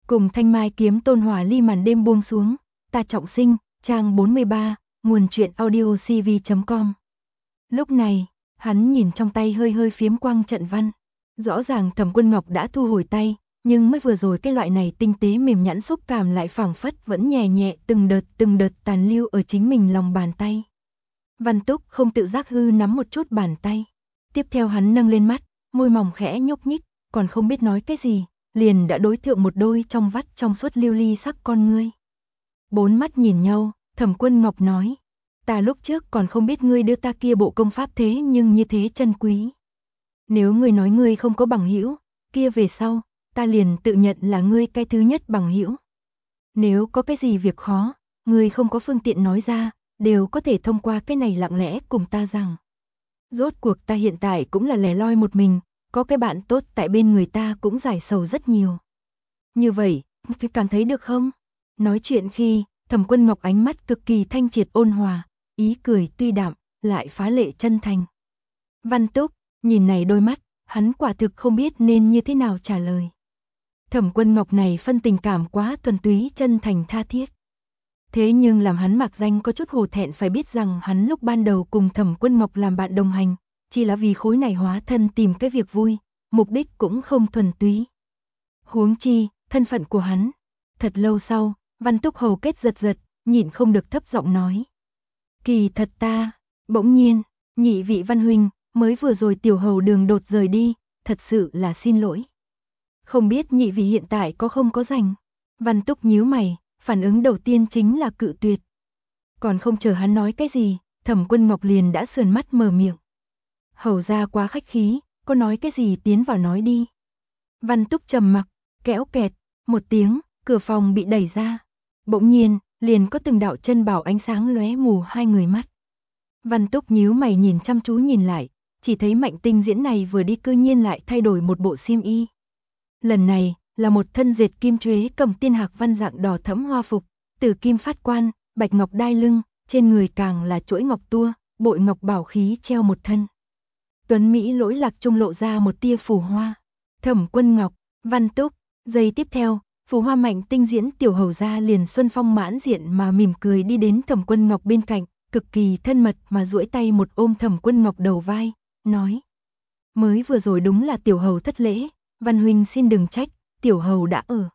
Cùng thanh mai kiếm tôn hỏa ly màn đêm buông xuống, ta trọng sinh, trang 43, nguồn truyện audio cv.com. Lúc này, hắn nhìn trong tay hơi hơi phiếm quang trận văn. Rõ ràng Thẩm Quân Ngọc đã thu hồi tay, nhưng mới vừa rồi cái loại này tinh tế mềm nhẵn xúc cảm lại phảng phất vẫn nhẹ nhẹ từng đợt tàn lưu ở chính mình lòng bàn tay. Văn Túc không tự giác hư nắm một chút bàn tay. Tiếp theo hắn nâng lên mắt, môi mỏng khẽ nhúc nhích, còn không biết nói cái gì, liền đã đối thượng một đôi trong vắt trong suốt lưu ly sắc con ngươi. Bốn mắt nhìn nhau, Thẩm Quân Ngọc nói, ta lúc trước còn không biết ngươi đưa ta kia bộ công pháp thế nhưng như thế chân quý. Nếu ngươi nói ngươi không có bằng hữu, kia về sau, ta liền tự nhận là ngươi cái thứ nhất bằng hữu. Nếu có cái gì việc khó, ngươi không có phương tiện nói ra, đều có thể thông qua cái này lặng lẽ cùng ta rằng. Rốt cuộc ta hiện tại cũng là lẻ loi một mình, có cái bạn tốt tại bên người ta cũng giải sầu rất nhiều. Như vậy, ngươi cảm thấy được không? Nói chuyện khi, Thẩm Quân Ngọc ánh mắt cực kỳ thanh triệt ôn hòa, ý cười tuy đạm, lại phá lệ chân thành. Văn Túc, nhìn này đôi mắt, hắn quả thực không biết nên như thế nào trả lời. Thẩm Quân Ngọc này phân tình cảm quá thuần túy chân thành tha thiết. Thế nhưng làm hắn mặc danh có chút hổ thẹn phải biết rằng hắn lúc ban đầu cùng Thẩm Quân Ngọc làm bạn đồng hành, chỉ là vì khối này hóa thân tìm cái việc vui, mục đích cũng không thuần túy. Huống chi, thân phận của hắn. Thật lâu sau, Văn Túc hầu kết giật, nhịn không được thấp giọng nói. Kỳ thật ta, bỗng nhiên, nhị vị Văn huynh, mới vừa rồi tiểu hầu đường đột rời đi, thật sự là xin lỗi. Không biết nhị vị hiện tại có không có rảnh. Văn Túc nhíu mày, phản ứng đầu tiên chính là cự tuyệt. Còn không chờ hắn nói cái gì, Thẩm Quân Ngọc liền đã sườn mắt mở miệng. Hầu ra quá khách khí, có nói cái gì tiến vào nói đi. Văn Túc trầm mặc, kéo kẹt, một tiếng, cửa phòng bị đẩy ra. Bỗng nhiên, liền có từng đạo chân bảo ánh sáng lóe mù hai người mắt. Văn Túc nhíu mày nhìn chăm chú nhìn lại, chỉ thấy Mạnh Tinh Diễn này vừa đi cư nhiên lại thay đổi một bộ xiêm y. Lần này, là một thân dệt kim chuế cầm tiên hạc văn dạng đỏ thẫm hoa phục, tử kim phát quan, bạch ngọc đai lưng, trên người càng là chuỗi ngọc tua, bội ngọc bảo khí treo một thân. Tuấn Mỹ lỗi lạc trung lộ ra một tia phù hoa. Thẩm Quân Ngọc, Văn Túc, giây tiếp theo, phù hoa Mạnh Tinh Diễn tiểu hầu gia liền xuân phong mãn diện mà mỉm cười đi đến Thẩm Quân Ngọc bên cạnh, cực kỳ thân mật mà duỗi tay một ôm Thẩm Quân Ngọc đầu vai, nói: "Mới vừa rồi đúng là tiểu hầu thất lễ, Văn huynh xin đừng trách, tiểu hầu đã ở."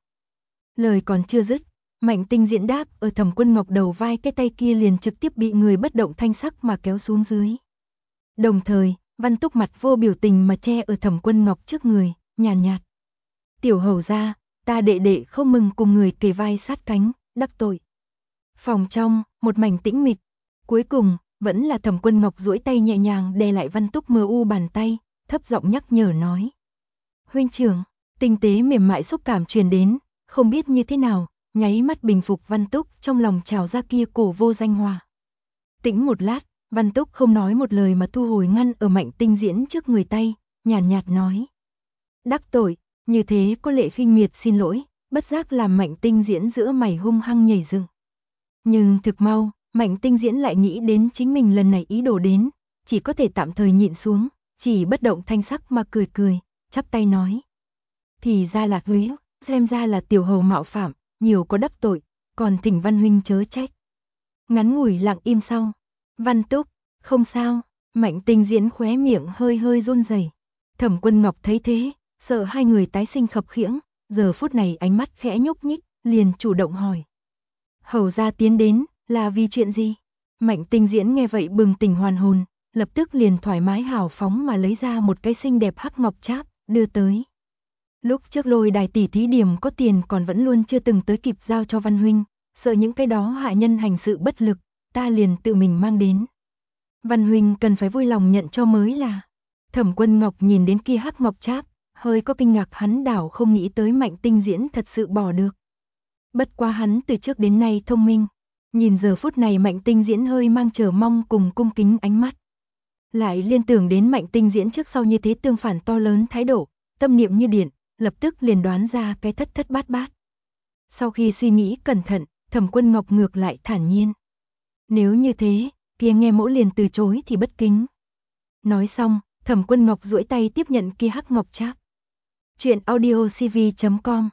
Lời còn chưa dứt, Mạnh Tinh Diễn đáp ở Thẩm Quân Ngọc đầu vai, cái tay kia liền trực tiếp bị người bất động thanh sắc mà kéo xuống dưới. Đồng thời, Văn Túc mặt vô biểu tình mà che ở Thẩm Quân Ngọc trước người, nhàn nhạt: "Tiểu hầu gia, ta đệ đệ không mừng cùng người kề vai sát cánh, đắc tội." Phòng trong, một mảnh tĩnh mịch. Cuối cùng, vẫn là Thẩm Quân Ngọc duỗi tay nhẹ nhàng đè lại Văn Túc mờ u bàn tay, thấp giọng nhắc nhở nói: "Huynh trưởng." Tinh tế mềm mại xúc cảm truyền đến, không biết như thế nào, nháy mắt bình phục Văn Túc trong lòng trào ra kia cổ vô danh hòa. Tĩnh một lát, Văn Túc không nói một lời mà thu hồi ngăn ở Mạnh Tinh Diễn trước người tay, nhàn nhạt nói: "Đắc tội." Như thế có lệ khinh miệt xin lỗi, bất giác làm Mạnh Tinh Diễn giữa mày hung hăng nhảy dựng. Nhưng thực mau, Mạnh Tinh Diễn lại nghĩ đến chính mình lần này ý đồ đến, chỉ có thể tạm thời nhịn xuống, chỉ bất động thanh sắc mà cười, chắp tay nói: "Thì ra là quý, xem ra là tiểu hầu mạo phạm, nhiều có đắc tội, còn thỉnh Văn huynh chớ trách." Ngắn ngủi lặng im sau, Văn Túc, "Không sao." Mạnh Tinh Diễn khóe miệng hơi hơi run rẩy. Thẩm Quân Ngọc thấy thế, sợ hai người tái sinh khập khiễng, giờ phút này ánh mắt khẽ nhúc nhích, liền chủ động hỏi: "Hầu gia tiến đến, là vì chuyện gì?" Mạnh Tinh Diễn nghe vậy bừng tỉnh hoàn hồn, lập tức liền thoải mái hào phóng mà lấy ra một cái xinh đẹp hắc ngọc tráp, đưa tới. "Lúc trước Lôi Đài tỷ thí điểm có tiền còn vẫn luôn chưa từng tới kịp giao cho Văn huynh, sợ những cái đó hạ nhân hành sự bất lực, ta liền tự mình mang đến. Văn huynh cần phải vui lòng nhận cho mới là." Thẩm Quân Ngọc nhìn đến kia hắc ngọc tráp, hơi có kinh ngạc, hắn đảo không nghĩ tới Mạnh Tinh Diễn thật sự bỏ được. Bất quá hắn từ trước đến nay thông minh, nhìn giờ phút này Mạnh Tinh Diễn hơi mang chờ mong cùng cung kính ánh mắt, lại liên tưởng đến Mạnh Tinh Diễn trước sau như thế tương phản to lớn thái độ, tâm niệm như điện, lập tức liền đoán ra cái thất thất bát bát. Sau khi suy nghĩ cẩn thận, Thẩm Quân Ngọc ngược lại thản nhiên: "Nếu như thế, kia nghe mỗ liền từ chối thì bất kính." Nói xong, Thẩm Quân Ngọc duỗi tay tiếp nhận kia hắc ngọc tráp. Truyện audio cv.com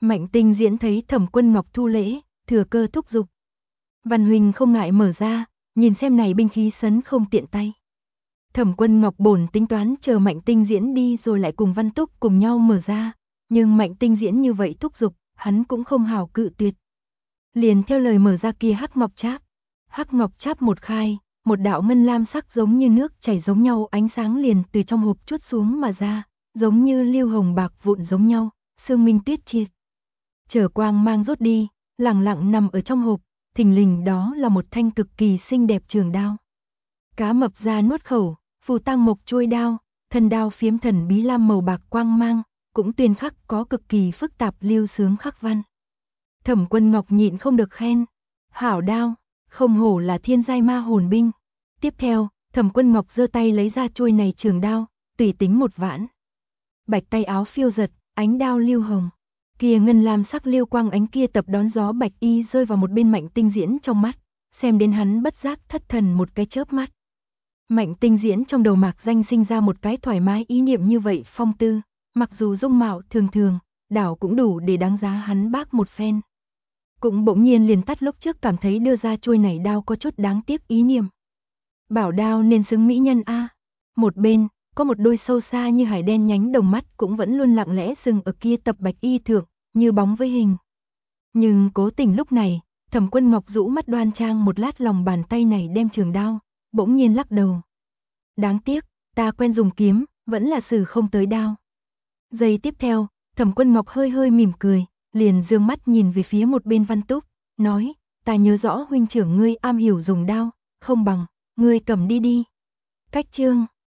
Mạnh Tinh Diễn thấy Thẩm Quân Ngọc thu lễ, thừa cơ thúc giục. Văn huynh không ngại mở ra, nhìn xem này binh khí sấn không tiện tay. Thẩm Quân Ngọc bổn tính toán chờ Mạnh Tinh Diễn đi rồi lại cùng Văn Túc cùng nhau mở ra, nhưng Mạnh Tinh Diễn như vậy thúc giục, hắn cũng không hảo cự tuyệt. Liền theo lời mở ra kia hắc ngọc cháp. Hắc ngọc cháp một khai, một đạo ngân lam sắc giống như nước chảy giống nhau ánh sáng liền từ trong hộp chuốt xuống mà ra, giống như lưu hồng bạc vụn giống nhau, sương minh tuyết triệt. Chờ quang mang rốt đi, lặng lặng nằm ở trong hộp, thình lình đó là một thanh cực kỳ xinh đẹp trường đao. Cá mập ra nuốt khẩu, phù tăng mộc chuôi đao, thân đao phiếm thần bí lam màu bạc quang mang, cũng tuyên khắc có cực kỳ phức tạp lưu sướng khắc văn. Thẩm Quân Ngọc nhịn không được khen, hảo đao, không hổ là thiên giai ma hồn binh. Tiếp theo, Thẩm Quân Ngọc giơ tay lấy ra chuôi này trường đao, tùy tính một vãn. Bạch tay áo phiêu giật, ánh đao lưu hồng. Kia ngân lam sắc lưu quang ánh kia tập đón gió bạch y rơi vào một bên Mạnh Tinh Diễn trong mắt, xem đến hắn bất giác thất thần một cái chớp mắt. Mạnh Tinh Diễn trong đầu mạc danh sinh ra một cái thoải mái ý niệm như vậy phong tư, mặc dù dung mạo thường thường, đảo cũng đủ để đáng giá hắn bác một phen. Cũng bỗng nhiên liền tắt lúc trước cảm thấy đưa ra chuôi này đao có chút đáng tiếc ý niệm. Bảo đao nên xứng mỹ nhân a. Một bên, có một đôi sâu xa như hải đen nhánh đồng mắt cũng vẫn luôn lặng lẽ dừng ở kia tập bạch y thượng, như bóng với hình. Nhưng cố tình lúc này, Thẩm Quân Ngọc rũ mắt đoan trang một lát lòng bàn tay này đem trường đao, bỗng nhiên lắc đầu. Đáng tiếc, ta quen dùng kiếm, vẫn là sử không tới đao. Giây tiếp theo, Thẩm Quân Ngọc hơi hơi mỉm cười, liền dương mắt nhìn về phía một bên Văn Túc, nói, ta nhớ rõ huynh trưởng ngươi am hiểu dùng đao, không bằng, ngươi cầm đi đi. Cách chương